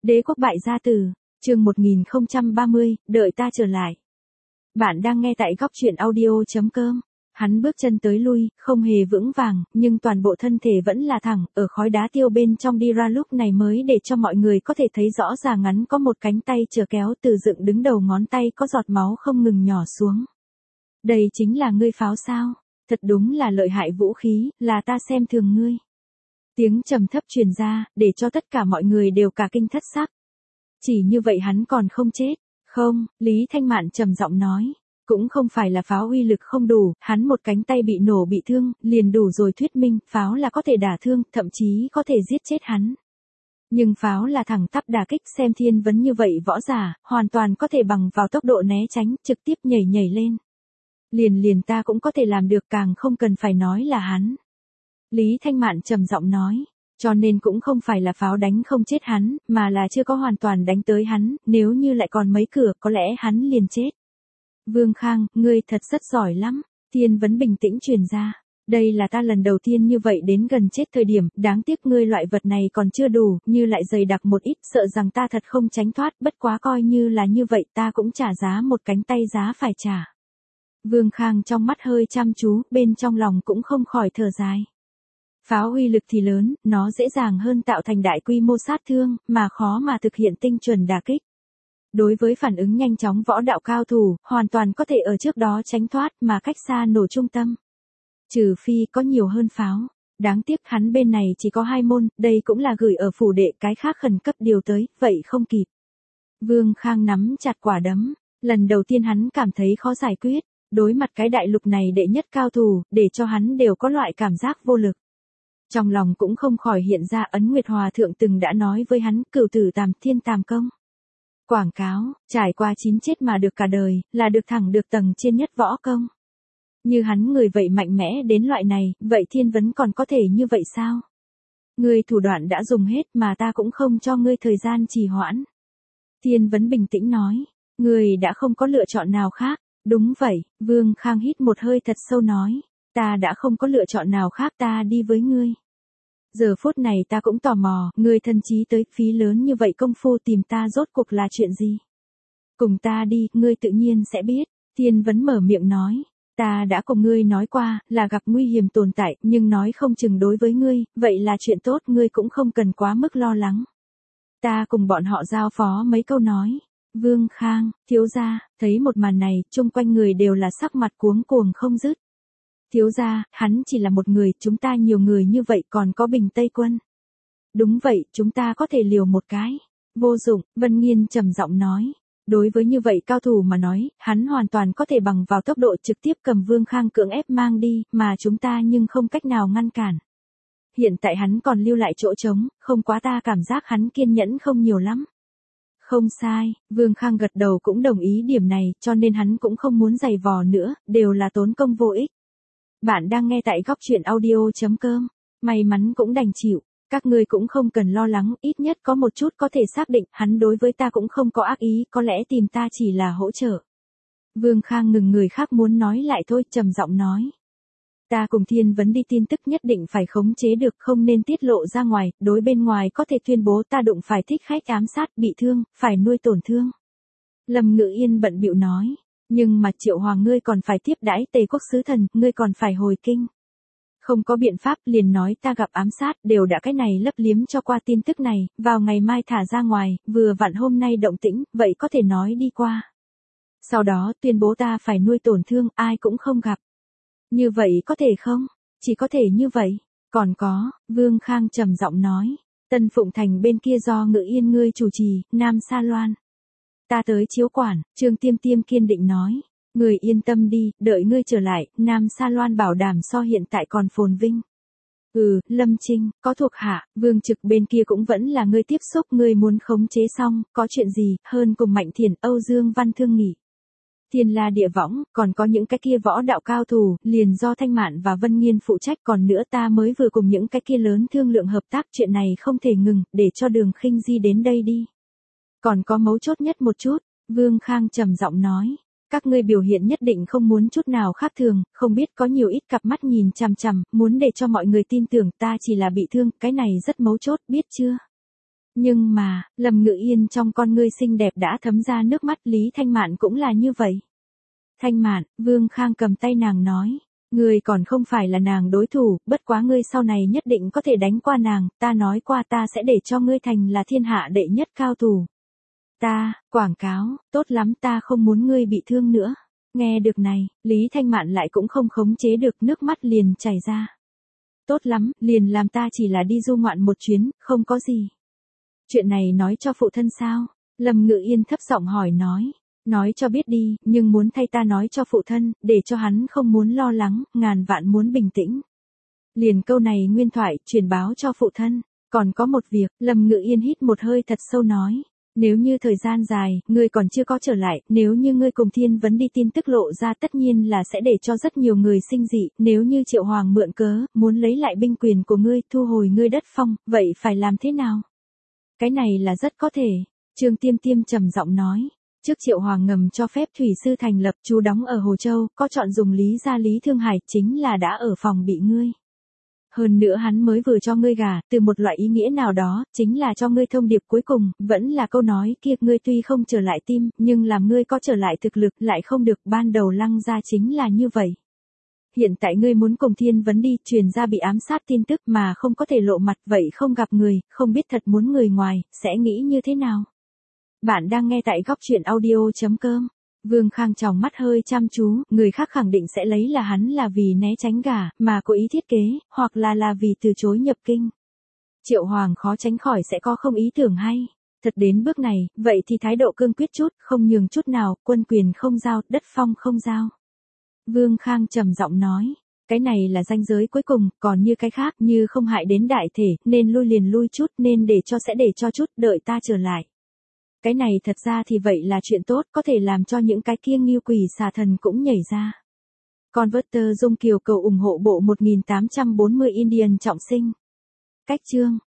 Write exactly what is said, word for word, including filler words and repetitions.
Đế quốc bại gia tử, chương một nghìn không trăm ba mươi, đợi ta trở lại. Bạn đang nghe tại góc truyện audio chấm com. Hắn bước chân tới lui, không hề vững vàng, nhưng toàn bộ thân thể vẫn là thẳng, ở khói đá tiêu bên trong đi ra lúc này mới để cho mọi người có thể thấy rõ ràng ngắn có một cánh tay chờ kéo từ dựng đứng đầu ngón tay có giọt máu không ngừng nhỏ xuống. Đây chính là ngươi pháo sao? Thật đúng là lợi hại vũ khí, là ta xem thường ngươi. Tiếng trầm thấp truyền ra, để cho tất cả mọi người đều cả kinh thất sắc. Chỉ như vậy hắn còn không chết. Không, Lý Thanh Mạn trầm giọng nói. Cũng không phải là pháo uy lực không đủ, hắn một cánh tay bị nổ bị thương, liền đủ rồi thuyết minh, pháo là có thể đả thương, thậm chí có thể giết chết hắn. Nhưng pháo là thẳng tắp đả kích, xem Thiên Vấn như vậy võ giả, hoàn toàn có thể bằng vào tốc độ né tránh, trực tiếp nhảy nhảy lên. Liền liền ta cũng có thể làm được, càng không cần phải nói là hắn. Lý Thanh Mạn trầm giọng nói, cho nên cũng không phải là pháo đánh không chết hắn, mà là chưa có hoàn toàn đánh tới hắn, nếu như lại còn mấy cửa có lẽ hắn liền chết. Vương Khang, ngươi thật rất giỏi lắm, Thiên Vấn bình tĩnh truyền ra. Đây là ta lần đầu tiên như vậy đến gần chết thời điểm, đáng tiếc ngươi loại vật này còn chưa đủ, như lại dày đặc một ít, sợ rằng ta thật không tránh thoát, bất quá coi như là như vậy ta cũng trả giá một cánh tay giá phải trả. Vương Khang trong mắt hơi chăm chú, bên trong lòng cũng không khỏi thở dài. Pháo uy lực thì lớn, nó dễ dàng hơn tạo thành đại quy mô sát thương, mà khó mà thực hiện tinh chuẩn đả kích. Đối với phản ứng nhanh chóng võ đạo cao thủ, hoàn toàn có thể ở trước đó tránh thoát mà cách xa nổ trung tâm. Trừ phi có nhiều hơn pháo. Đáng tiếc hắn bên này chỉ có hai môn, đây cũng là gửi ở phủ đệ, cái khác khẩn cấp điều tới, vậy không kịp. Vương Khang nắm chặt quả đấm, lần đầu tiên hắn cảm thấy khó giải quyết, đối mặt cái đại lục này đệ nhất cao thủ, để cho hắn đều có loại cảm giác vô lực. Trong lòng cũng không khỏi hiện ra Ấn Nguyệt Hòa Thượng từng đã nói với hắn, cửu tử tàm thiên tàm công. Quảng cáo, trải qua chín chết mà được cả đời, là được thẳng được tầng trên nhất võ công. Như hắn người vậy mạnh mẽ đến loại này, vậy Thiên Vấn còn có thể như vậy sao? Ngươi thủ đoạn đã dùng hết mà ta cũng không cho ngươi thời gian trì hoãn. Thiên Vấn bình tĩnh nói, ngươi đã không có lựa chọn nào khác. Đúng vậy, Vương Khang hít một hơi thật sâu nói, ta đã không có lựa chọn nào khác, ta đi với ngươi. Giờ phút này ta cũng tò mò, ngươi thân chí tới phí lớn như vậy công phu tìm ta rốt cuộc là chuyện gì? Cùng ta đi, ngươi tự nhiên sẽ biết. Thiên Vấn mở miệng nói, ta đã cùng ngươi nói qua, là gặp nguy hiểm tồn tại, nhưng nói không chừng đối với ngươi, vậy là chuyện tốt, ngươi cũng không cần quá mức lo lắng. Ta cùng bọn họ giao phó mấy câu nói. Vương Khang, thiếu gia, thấy một màn này, chung quanh người đều là sắc mặt cuống cuồng không dứt. Thiếu gia, hắn chỉ là một người, chúng ta nhiều người như vậy còn có Bình Tây Quân. Đúng vậy, chúng ta có thể liều một cái. Vô dụng, Vân Nghiên trầm giọng nói. Đối với như vậy cao thủ mà nói, hắn hoàn toàn có thể bằng vào tốc độ trực tiếp cầm Vương Khang cưỡng ép mang đi, mà chúng ta nhưng không cách nào ngăn cản. Hiện tại hắn còn lưu lại chỗ trống, không quá ta cảm giác hắn kiên nhẫn không nhiều lắm. Không sai, Vương Khang gật đầu cũng đồng ý điểm này, cho nên hắn cũng không muốn giày vò nữa, đều là tốn công vô ích. Bạn đang nghe tại góc truyện audio chấm com, may mắn cũng đành chịu, các ngươi cũng không cần lo lắng, ít nhất có một chút có thể xác định, hắn đối với ta cũng không có ác ý, có lẽ tìm ta chỉ là hỗ trợ. Vương Khang ngừng người khác muốn nói lại thôi, trầm giọng nói. Ta cùng Thiên Vấn đi tin tức nhất định phải khống chế được, không nên tiết lộ ra ngoài, đối bên ngoài có thể tuyên bố ta đụng phải thích khách ám sát, bị thương, phải nuôi tổn thương. Lâm Ngự Yên bận bịu nói, nhưng mà Triệu Hoàng ngươi còn phải tiếp đãi Tề quốc sứ thần, ngươi còn phải hồi kinh. Không có biện pháp, liền nói ta gặp ám sát, đều đã cái này lấp liếm cho qua tin tức này, vào ngày mai thả ra ngoài, vừa vặn hôm nay động tĩnh, vậy có thể nói đi qua. Sau đó tuyên bố ta phải nuôi tổn thương, ai cũng không gặp. Như vậy có thể không? Chỉ có thể như vậy. Còn có, Vương Khang trầm giọng nói, Tân Phụng Thành bên kia do Ngự Yên ngươi chủ trì, Nam Sa Loan. Ta tới chiếu quản, Trương Tiêm Tiêm kiên định nói, ngươi yên tâm đi, đợi ngươi trở lại, Nam Sa Loan bảo đảm so hiện tại còn phồn vinh. Ừ, Lâm Trinh, có thuộc hạ, Vương Trực bên kia cũng vẫn là ngươi tiếp xúc, ngươi muốn khống chế xong, có chuyện gì, hơn cùng Mạnh Thiền, Âu Dương Văn thương nghị. Thiên La Địa Võng, còn có những cái kia võ đạo cao thủ, liền do Thanh Mạn và Vân Nghiên phụ trách, còn nữa ta mới vừa cùng những cái kia lớn thương lượng hợp tác, chuyện này không thể ngừng, để cho Đường Khinh Di đến đây đi. Còn có mấu chốt nhất một chút, Vương Khang trầm giọng nói, các ngươi biểu hiện nhất định không muốn chút nào khác thường, không biết có nhiều ít cặp mắt nhìn chằm chằm, muốn để cho mọi người tin tưởng ta chỉ là bị thương, cái này rất mấu chốt, biết chưa? Nhưng mà, Lâm Ngự Yên trong con ngươi xinh đẹp đã thấm ra nước mắt, Lý Thanh Mạn cũng là như vậy. Thanh Mạn, Vương Khang cầm tay nàng nói. Ngươi còn không phải là nàng đối thủ, bất quá ngươi sau này nhất định có thể đánh qua nàng, ta nói qua ta sẽ để cho ngươi thành là thiên hạ đệ nhất cao thủ. Ta, quảng cáo, tốt lắm, ta không muốn ngươi bị thương nữa. Nghe được này, Lý Thanh Mạn lại cũng không khống chế được, nước mắt liền chảy ra. Tốt lắm, liền làm ta chỉ là đi du ngoạn một chuyến, không có gì. Chuyện này nói cho phụ thân sao? Lâm Ngự Yên thấp giọng hỏi nói. Nói cho biết đi, nhưng muốn thay ta nói cho phụ thân, để cho hắn không muốn lo lắng, ngàn vạn muốn bình tĩnh. Liền câu này nguyên thoại, truyền báo cho phụ thân. Còn có một việc, Lâm Ngự Yên hít một hơi thật sâu nói. Nếu như thời gian dài, ngươi còn chưa có trở lại, nếu như ngươi cùng Thiên Vấn đi tin tức lộ ra, tất nhiên là sẽ để cho rất nhiều người sinh dị, nếu như Triệu Hoàng mượn cớ, muốn lấy lại binh quyền của ngươi, thu hồi ngươi đất phong, vậy phải làm thế nào? Cái này là rất có thể. Trương Tiêm Tiêm trầm giọng nói. Trước Triệu Hoàng ngầm cho phép thủy sư thành lập, chú đóng ở Hồ Châu, có chọn dùng Lý gia Lý Thương Hải, chính là đã ở phòng bị ngươi. Hơn nữa hắn mới vừa cho ngươi gả, từ một loại ý nghĩa nào đó, chính là cho ngươi thông điệp cuối cùng, vẫn là câu nói kia, ngươi tuy không trở lại tim, nhưng làm ngươi có trở lại thực lực, lại không được, ban đầu Lăng gia chính là như vậy. Hiện tại ngươi muốn cùng Thiên Vấn đi, truyền ra bị ám sát tin tức mà không có thể lộ mặt, vậy không gặp người, không biết thật muốn người ngoài, sẽ nghĩ như thế nào? Bạn đang nghe tại góc truyện audio chấm com. Vương Khang tròng mắt hơi chăm chú, người khác khẳng định sẽ lấy là hắn là vì né tránh gả, mà cố ý thiết kế, hoặc là là vì từ chối nhập kinh. Triệu Hoàng khó tránh khỏi sẽ có không ý tưởng hay. Thật đến bước này, vậy thì thái độ cương quyết chút, không nhường chút nào, quân quyền không giao, đất phong không giao. Vương Khang trầm giọng nói. Cái này là ranh giới cuối cùng, còn như cái khác, như không hại đến đại thể, nên lui liền lui chút, nên để cho sẽ để cho chút, đợi ta trở lại. Cái này thật ra thì vậy là chuyện tốt, có thể làm cho những cái kia nghiêu quỷ xà thần cũng nhảy ra. Converter Dung Kiều cầu ủng hộ bộ một nghìn tám trăm bốn mươi Indian trọng sinh. Cách chương